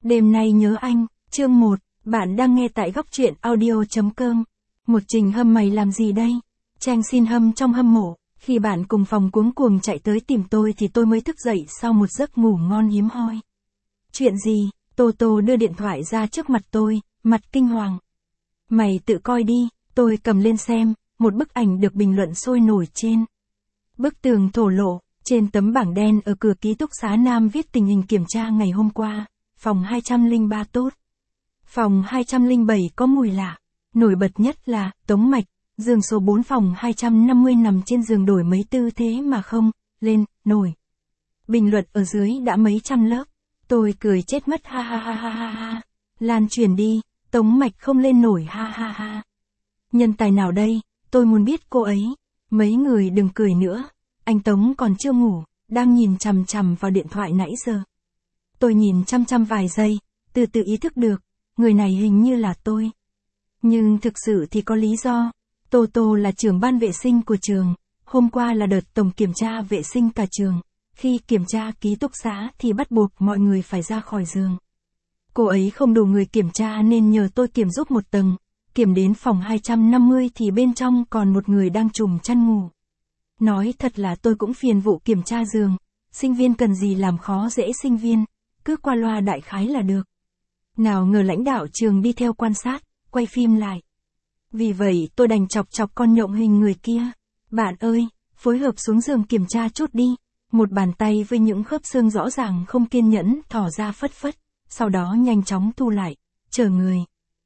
Đêm nay nhớ anh, chương 1, bạn đang nghe tại góc truyện audio.com. Một Trình Hâm mày làm gì đây? Trang xin Hâm trong hâm mộ, khi bạn cùng phòng cuống cuồng chạy tới tìm tôi thì tôi mới thức dậy sau một giấc ngủ ngon hiếm hoi. Chuyện gì? Tô Tô đưa điện thoại ra trước mặt tôi, mặt kinh hoàng. Mày tự coi đi, tôi cầm lên xem, một bức ảnh được bình luận sôi nổi trên bức tường thổ lộ, trên tấm bảng đen ở cửa ký túc xá Nam viết tình hình kiểm tra ngày hôm qua. Phòng 203 tốt. Phòng 207 có mùi lạ. Nổi bật nhất là, Tống Mạch, giường số 4 phòng 250 nằm trên giường đổi mấy tư thế mà không, lên, nổi. Bình luận ở dưới đã mấy trăm lớp. Tôi cười chết mất ha ha ha ha ha ha. Lan truyền đi, Tống Mạch không lên nổi ha ha ha. Nhân tài nào đây, tôi muốn biết cô ấy. Mấy người đừng cười nữa. Anh Tống còn chưa ngủ, đang nhìn chằm chằm vào điện thoại nãy giờ. Tôi nhìn chăm chăm vài giây, từ từ ý thức được, người này hình như là tôi. Nhưng thực sự thì có lý do. Tô Tô là trưởng ban vệ sinh của trường, hôm qua là đợt tổng kiểm tra vệ sinh cả trường. Khi kiểm tra ký túc xá thì bắt buộc mọi người phải ra khỏi giường. Cô ấy không đủ người kiểm tra nên nhờ tôi kiểm giúp một tầng. Kiểm đến phòng 250 thì bên trong còn một người đang trùm chăn ngủ. Nói thật là tôi cũng phiền vụ kiểm tra giường. Sinh viên cần gì làm khó dễ sinh viên, cứ qua loa đại khái là được. Nào ngờ lãnh đạo trường đi theo quan sát, quay phim lại. Vì vậy tôi đành chọc chọc con nhộng hình người kia. Bạn ơi, phối hợp xuống giường kiểm tra chút đi. Một bàn tay với những khớp xương rõ ràng không kiên nhẫn thỏ ra phất phất, sau đó nhanh chóng thu lại, chờ người.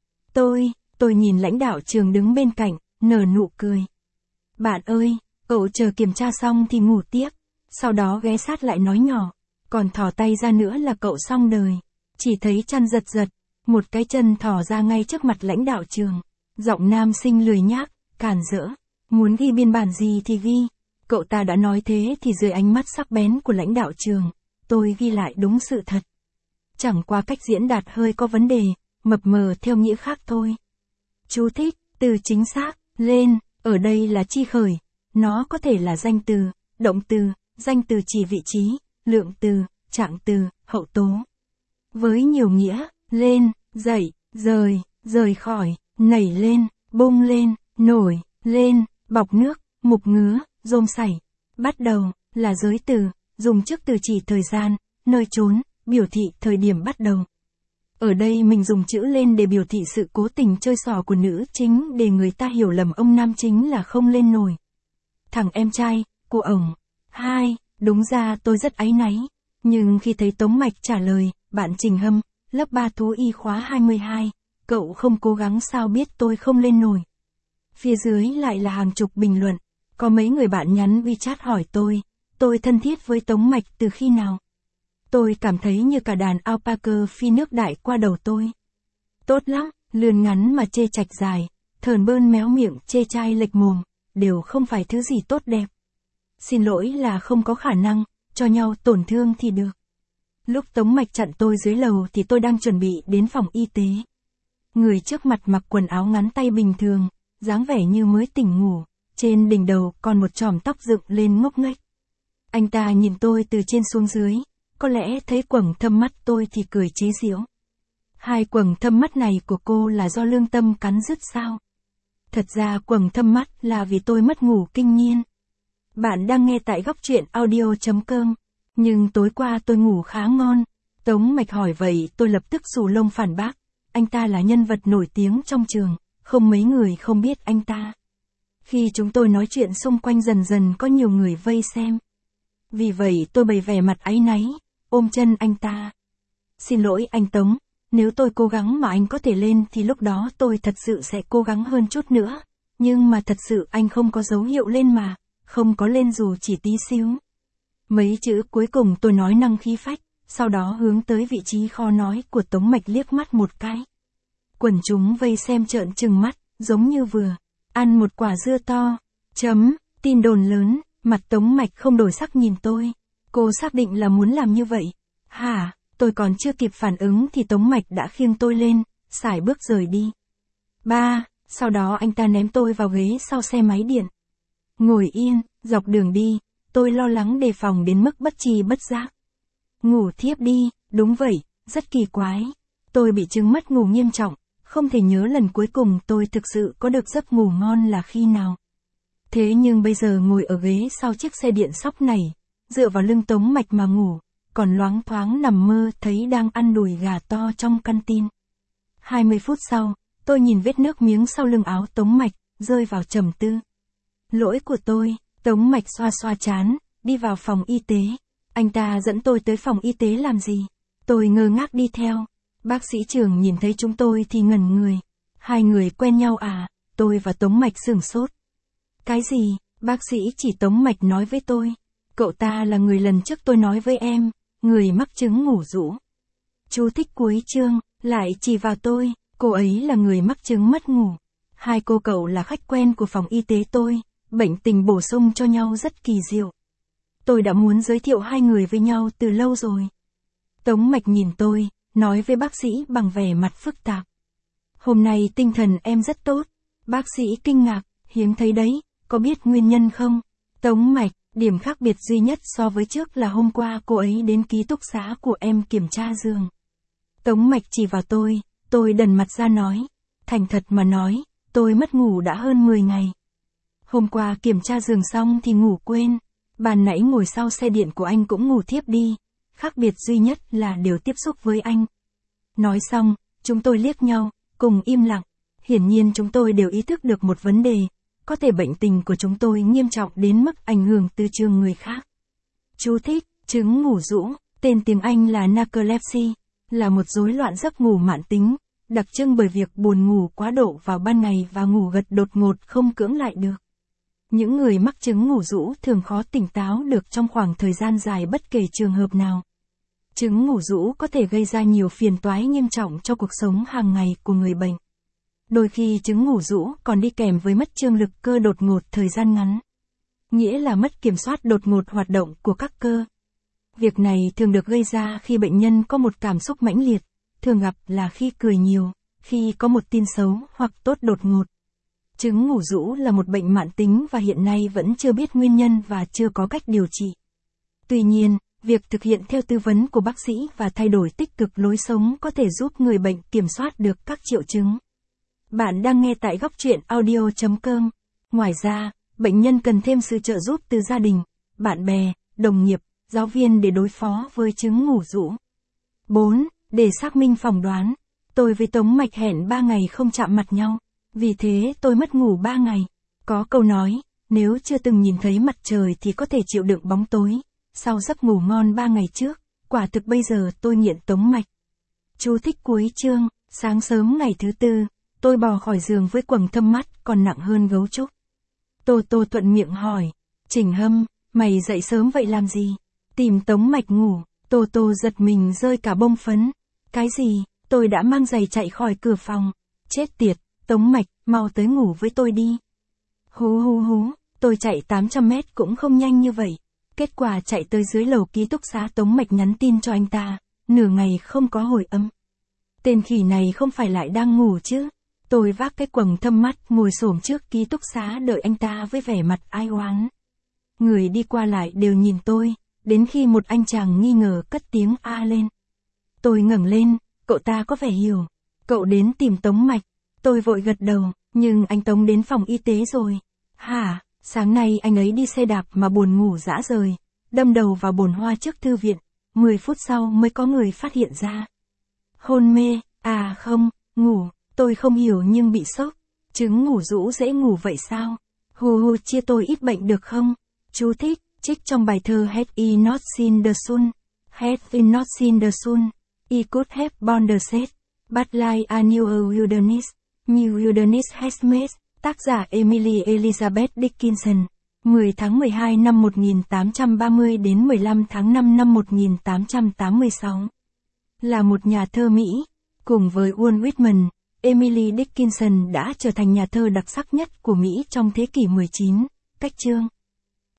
Tôi nhìn lãnh đạo trường đứng bên cạnh, nở nụ cười. Bạn ơi, cậu chờ kiểm tra xong thì ngủ tiếp, sau đó ghé sát lại nói nhỏ, còn thỏ tay ra nữa là cậu xong đời. Chỉ thấy chăn giật giật, một cái chân thỏ ra ngay trước mặt lãnh đạo trường. Giọng nam sinh lười nhác, cản rỡ, muốn ghi biên bản gì thì ghi. Cậu ta đã nói thế thì dưới ánh mắt sắc bén của lãnh đạo trường, tôi ghi lại đúng sự thật. Chẳng qua cách diễn đạt hơi có vấn đề, mập mờ theo nghĩa khác thôi. Chú thích, từ chính xác, lên, ở đây là chi khởi. Nó có thể là danh từ, động từ, danh từ chỉ vị trí, lượng từ, trạng từ, hậu tố. Với nhiều nghĩa, lên, dậy, rời khỏi, nảy lên, bung lên, nổi, lên, bọc nước, mục ngứa, rôm sảy. Bắt đầu, là giới từ, dùng trước từ chỉ thời gian, nơi chốn, biểu thị thời điểm bắt đầu. Ở đây mình dùng chữ lên để biểu thị sự cố tình chơi xỏ của nữ chính để người ta hiểu lầm ông nam chính là không lên nổi. Thằng em trai, của ổng. 2, đúng ra tôi rất áy náy. Nhưng khi thấy Tống Mạch trả lời, bạn Trình Hâm, lớp 3 thú y khóa 22, cậu không cố gắng sao biết tôi không lên nổi. Phía dưới lại là hàng chục bình luận, có mấy người bạn nhắn WeChat hỏi tôi thân thiết với Tống Mạch từ khi nào? Tôi cảm thấy như cả đàn alpaca phi nước đại qua đầu tôi. Tốt lắm, lườn ngắn mà chê chạch dài, thờn bơn méo miệng chê trai lệch mồm, đều không phải thứ gì tốt đẹp. Xin lỗi là không có khả năng, cho nhau tổn thương thì được. Lúc Tống Mạch chặn tôi dưới lầu thì tôi đang chuẩn bị đến phòng y tế. Người trước mặt mặc quần áo ngắn tay bình thường, dáng vẻ như mới tỉnh ngủ, trên đỉnh đầu còn một chòm tóc dựng lên ngốc nghếch. Anh ta nhìn tôi từ trên xuống dưới, có lẽ thấy quầng thâm mắt tôi thì cười chế giễu. 2 quầng thâm mắt này của cô là do lương tâm cắn rứt sao? Thật ra quầng thâm mắt là vì tôi mất ngủ kinh niên. Bạn đang nghe tại góc truyện audio.com. Nhưng tối qua tôi ngủ khá ngon. Tống Mạch hỏi vậy tôi lập tức xù lông phản bác. Anh ta là nhân vật nổi tiếng trong trường, không mấy người không biết anh ta. Khi chúng tôi nói chuyện xung quanh dần dần có nhiều người vây xem. Vì vậy tôi bày vẻ mặt áy náy, ôm chân anh ta. Xin lỗi anh Tống, nếu tôi cố gắng mà anh có thể lên thì lúc đó tôi thật sự sẽ cố gắng hơn chút nữa. Nhưng mà thật sự anh không có dấu hiệu lên mà, không có lên dù chỉ tí xíu. Mấy chữ cuối cùng tôi nói năng khí phách, sau đó hướng tới vị trí kho nói của Tống Mạch liếc mắt một cái. Quần chúng vây xem trợn trừng mắt, giống như vừa ăn một quả dưa to. Tin đồn lớn, mặt Tống Mạch không đổi sắc nhìn tôi. Cô xác định là muốn làm như vậy. Hả, tôi còn chưa kịp phản ứng thì Tống Mạch đã khiêng tôi lên, sải bước rời đi. Sau đó anh ta ném tôi vào ghế sau xe máy điện. Ngồi yên, dọc đường đi, tôi lo lắng đề phòng đến mức bất tri bất giác. Ngủ thiếp đi, đúng vậy, rất kỳ quái. Tôi bị chứng mất ngủ nghiêm trọng, không thể nhớ lần cuối cùng tôi thực sự có được giấc ngủ ngon là khi nào. Thế nhưng bây giờ ngồi ở ghế sau chiếc xe điện xóc này, dựa vào lưng Tống Mạch mà ngủ, còn loáng thoáng nằm mơ thấy đang ăn đùi gà to trong căn tin. 20 phút sau, tôi nhìn vết nước miếng sau lưng áo Tống Mạch, rơi vào trầm tư. Lỗi của tôi, Tống Mạch xoa xoa trán, đi vào phòng y tế. Anh ta dẫn tôi tới phòng y tế làm gì? Tôi ngơ ngác đi theo. Bác sĩ trưởng nhìn thấy chúng tôi thì ngẩn người. Hai người quen nhau à? Tôi và Tống Mạch sửng sốt. Cái gì? Bác sĩ chỉ Tống Mạch nói với tôi. Cậu ta là người lần trước tôi nói với em, người mắc chứng ngủ rũ. Chú thích cuối chương, lại chỉ vào tôi, cô ấy là người mắc chứng mất ngủ. Hai cô cậu là khách quen của phòng y tế tôi, bệnh tình bổ sung cho nhau rất kỳ diệu. Tôi đã muốn giới thiệu hai người với nhau từ lâu rồi. Tống Mạch nhìn tôi, nói với bác sĩ bằng vẻ mặt phức tạp. Hôm nay tinh thần em rất tốt. Bác sĩ kinh ngạc, hiếm thấy đấy, có biết nguyên nhân không? Tống Mạch, điểm khác biệt duy nhất so với trước là hôm qua cô ấy đến ký túc xá của em kiểm tra giường. Tống Mạch chỉ vào tôi đần mặt ra nói. Thành thật mà nói, tôi mất ngủ đã hơn 10 ngày. Hôm qua kiểm tra giường xong thì ngủ quên. Ban nãy ngồi sau xe điện của anh cũng ngủ thiếp đi. Khác biệt duy nhất là điều tiếp xúc với anh. Nói xong, chúng tôi liếc nhau, cùng im lặng. Hiển nhiên chúng tôi đều ý thức được một vấn đề. Có thể bệnh tình của chúng tôi nghiêm trọng đến mức ảnh hưởng từ trường người khác. Chú thích, chứng ngủ rũ, tên tiếng Anh là narcolepsy, là một rối loạn giấc ngủ mãn tính, đặc trưng bởi việc buồn ngủ quá độ vào ban ngày và ngủ gật đột ngột không cưỡng lại được. Những người mắc chứng ngủ rũ thường khó tỉnh táo được trong khoảng thời gian dài bất kể trường hợp nào. Chứng ngủ rũ có thể gây ra nhiều phiền toái nghiêm trọng cho cuộc sống hàng ngày của người bệnh. Đôi khi chứng ngủ rũ còn đi kèm với mất trương lực cơ đột ngột thời gian ngắn. Nghĩa là mất kiểm soát đột ngột hoạt động của các cơ. Việc này thường được gây ra khi bệnh nhân có một cảm xúc mãnh liệt, thường gặp là khi cười nhiều, khi có một tin xấu hoặc tốt đột ngột. Chứng ngủ rũ là một bệnh mãn tính và hiện nay vẫn chưa biết nguyên nhân và chưa có cách điều trị. Tuy nhiên, việc thực hiện theo tư vấn của bác sĩ và thay đổi tích cực lối sống có thể giúp người bệnh kiểm soát được các triệu chứng. Bạn đang nghe tại góc truyện audio.com. Ngoài ra, bệnh nhân cần thêm sự trợ giúp từ gia đình, bạn bè, đồng nghiệp, giáo viên để đối phó với chứng ngủ rũ. 4. Để xác minh phỏng đoán. Tôi với Tống Mạch hẹn 3 ngày không chạm mặt nhau. Vì thế tôi mất ngủ 3 ngày. Có câu nói, nếu chưa từng nhìn thấy mặt trời thì có thể chịu đựng bóng tối. Sau giấc ngủ ngon 3 ngày trước, quả thực bây giờ tôi nghiện Tống Mạch. Chú thích cuối chương, sáng sớm ngày thứ tư, tôi bò khỏi giường với quầng thâm mắt còn nặng hơn gấu trúc. Tô thuận miệng hỏi, Trình Hâm, mày dậy sớm vậy làm gì? Tìm Tống Mạch ngủ. Tô giật mình rơi cả bông phấn. Cái gì? Tôi đã mang giày chạy khỏi cửa phòng. Chết tiệt, Tống Mạch, mau tới ngủ với tôi đi. Hú, tôi chạy 800 mét cũng không nhanh như vậy. Kết quả chạy tới dưới lầu ký túc xá Tống Mạch nhắn tin cho anh ta, nửa ngày không có hồi âm. Tên khỉ này không phải lại đang ngủ chứ? Tôi vác cái quầng thâm mắt ngồi xổm trước ký túc xá đợi anh ta với vẻ mặt ai oán. Người đi qua lại đều nhìn tôi, đến khi một anh chàng nghi ngờ cất tiếng a lên. Tôi ngẩng lên, cậu ta có vẻ hiểu. Cậu đến tìm Tống Mạch. Tôi vội gật đầu, nhưng anh Tống đến phòng y tế rồi. Hả? Sáng nay anh ấy đi xe đạp mà buồn ngủ dã rời, đâm đầu vào bồn hoa trước thư viện, 10 phút sau mới có người phát hiện ra. Hôn mê, à không, ngủ, tôi không hiểu nhưng bị sốc. Chứng ngủ rũ dễ ngủ vậy sao? Hù chia tôi ít bệnh được không? Chú thích, trích trong bài thơ Had he not seen the sun, had he not seen the sun, he could have borne the shade, but like a new wilderness, new wilderness has made. Tác giả Emily Elizabeth Dickinson, 10 tháng 12 năm 1830 đến 15 tháng 5 năm 1886. Là một nhà thơ Mỹ, cùng với Walt Whitman, Emily Dickinson đã trở thành nhà thơ đặc sắc nhất của Mỹ trong thế kỷ 19. Cách chương